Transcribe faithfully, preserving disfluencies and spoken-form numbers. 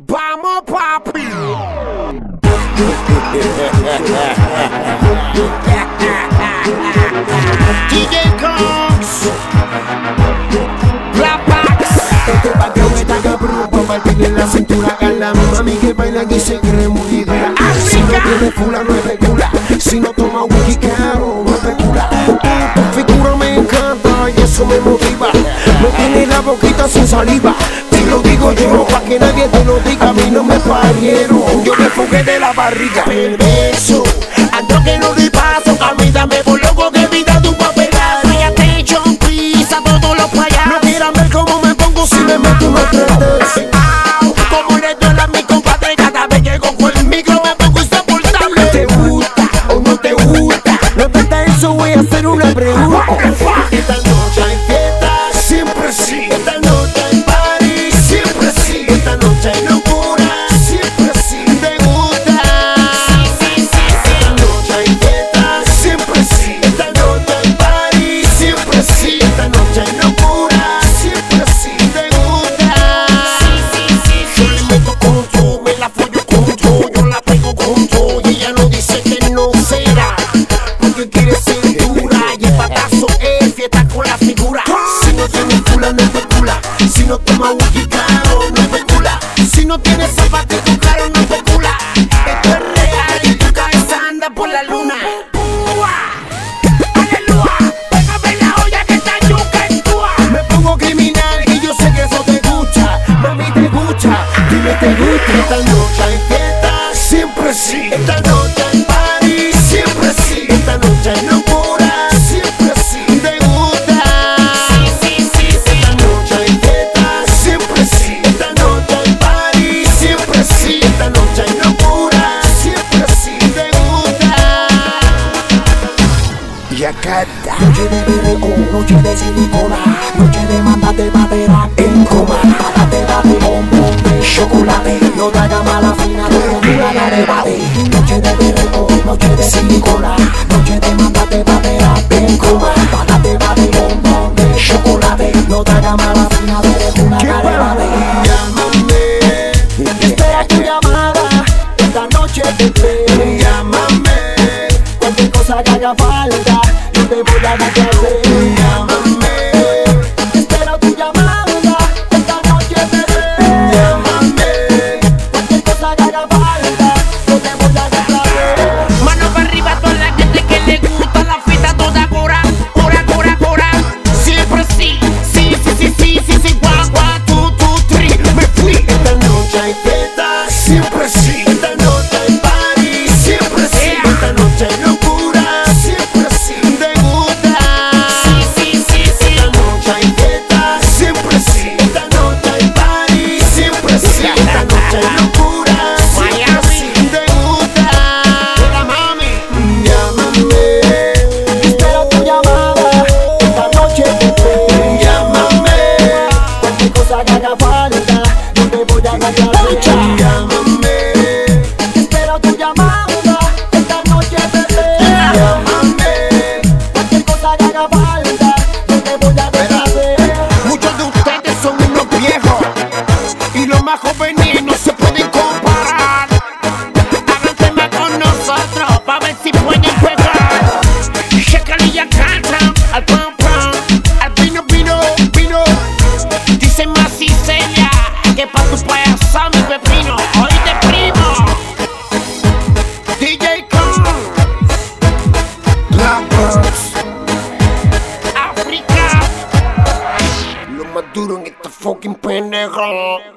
Vamos, papi. D J Cox, Black Box. Este patrón está cabrón pa' partirle la cintura a la mami que baila aquí se cree muy dura. Si no tiene fula no especula, si no toma whisky caro no especula. Tu figura me encanta y eso me motiva, me tiene la boquita sin saliva. Te lo digo yo pa' que nadie te lo diga, a mí no me parieron, yo me fugué de la barriga. Perverso, ando que no le paso, a mí dame por loco que vida tu papelazo. Voy a techo, pisa todos los payasos. No quieran ver cómo me pongo si me meto una tristeza. Como le duele a mi compadre cada vez que cojo el micro me pongo insoportable. ¿Te gusta o no te gusta? No trata eso, voy a hacer una pregunta. Esta noche hay fiesta, siempre sí. Esta noche hay party, siempre sí. Esta noche hay locura, siempre sí. ¿Te gusta? Sí, sí, sí, sí. Esta noche hay fiesta, siempre sí. Esta noche hay party, siempre sí. Esta noche hay locura, siempre sí. ¿Te gusta? Sí, sí, sí, sí. Yo le meto con todo, me la follo con todo, yo la pego con todo y ella no dice que no será, porque quiere ser dura y el patazo es fiesta con la figura. Si no tiene cula no especula, si no toma whisky caro no especula, si no tiene zapatito caro no especula. Esto es real y tu cabeza anda por la luna. Aleluya, pégame la olla que está yuca en tua. Me pongo criminal y yo sé que eso te gusta, mami te gusta, dime te gusta. Esta noche hay fiesta, siempre sí. Esta noche hay party, siempre sí. Esta noche hay locura, siempre sí. ¿Te gusta? Sí, sí, sí, sí. Esta noche hay fiesta, siempre sí. Esta noche hay party, siempre sí. Esta noche hay locura, siempre sí. ¿Te gusta? Y acá está. Noche de berreco, noche de silicona, noche de mándate madera en coma. Mándate bate, bombón de chocolate, no te haga mala fina, no te dura la debate. Noche de berreco, noche de silicona, noche de mándate madera en coma. Mándate bate, bombón de chocolate, no te haga mala fina, no te dura la debate. Llámame, espera tu llamada, esta noche te espero. Llámame, cualquier cosa que haga falta, yo te voy a dar clase. Llámame, espero tu llamada, esta noche te espero. Llámame, cualquier cosa que haga falta, yo te voy a dar clase. Mano para arriba toda la gente que le gusta la fiesta toda cora, cora, cora, cora. Siempre sí, sí, sí, sí, sí, sí, sí, one, one, two, two, three, me fui. Esta noche hay fiesta, siempre sí. Esta noche hay party, siempre sí. Esta noche hay locura, siempre sí. ¿Te gusta? Sí, sí, sí, sí. Esta noche hay fiesta, siempre sí. Esta noche hay party, siempre sí. Esta noche hay locura, siempre sí. ¿Te gusta? Hola, mami. Llámame, espero tu llamada, esta noche te espero. Llámame, cualquier cosa que haga falta, yo te voy a dar clase. Llámame, espero tu llamada, esta noche te espero. Llámame, cualquier cosa que haga falta, yo te voy a dar clase. Muchos de ustedes son unos viejos y los más jóvenes no se pueden comparar. Hagan tema con nosotros pa' ver si pueden pegar. Chécale y canta al pam pam, al vino vino vino. Dice más y Celia que pa' tu payasa mi pepino. Oíste primo, D J Cox, Black Box, África. lo más duro en esta fucking pendejo.